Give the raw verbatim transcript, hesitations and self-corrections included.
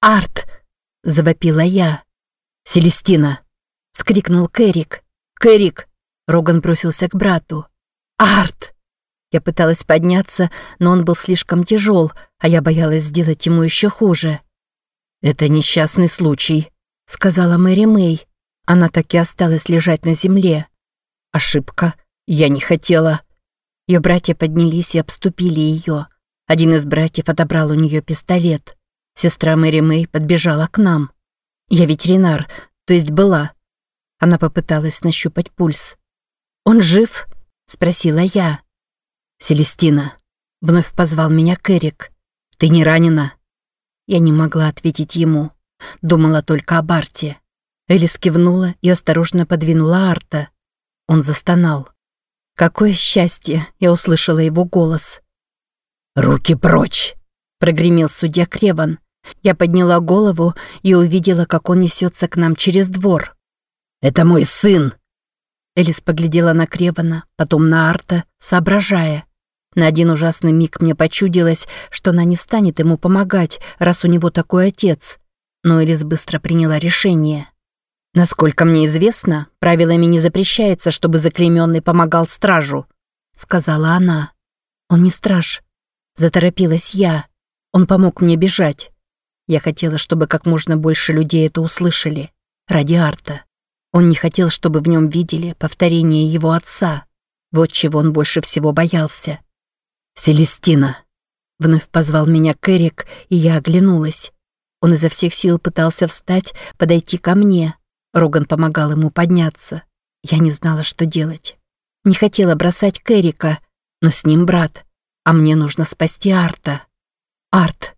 Арт!» – завопила я. «Селестина!» – вскрикнул Кэрик. «Кэрик!» – Роган бросился к брату. «Арт!» Я пыталась подняться, но он был слишком тяжел, а я боялась сделать ему еще хуже. «Это несчастный случай», – сказала Мэри Мэй. Она так и осталась лежать на земле. «Ошибка. Я не хотела». Ее братья поднялись и обступили ее. Один из братьев отобрал у нее пистолет. Сестра Мэри Мэй подбежала к нам. «Я ветеринар, то есть была». Она попыталась нащупать пульс. «Он жив?» – спросила я. «Селестина», – вновь позвал меня Кэрик. «Ты не ранена?» Я не могла ответить ему. Думала только об Арте. Элис кивнула и осторожно подвинула Арта. Он застонал. Какое счастье! Я услышала его голос. «Руки прочь!» – прогремел судья Креван. Я подняла голову и увидела, как он несется к нам через двор. «Это мой сын!» Элис поглядела на Кревана, потом на Арта, соображая. На один ужасный миг мне почудилось, что она не станет ему помогать, раз у него такой отец. Но Элис быстро приняла решение. «Насколько мне известно, правилами не запрещается, чтобы заклеймённый помогал стражу», — сказала она. «Он не страж», — заторопилась я. «Он помог мне бежать». Я хотела, чтобы как можно больше людей это услышали. Ради Арта. Он не хотел, чтобы в нем видели повторение его отца. Вот чего он больше всего боялся. «Селестина!» — вновь позвал меня Кэрик, и я оглянулась. Он изо всех сил пытался встать, подойти ко мне. Роган помогал ему подняться. Я не знала, что делать. Не хотела бросать Кэрика, но с ним брат. А мне нужно спасти Арта. «Арт!»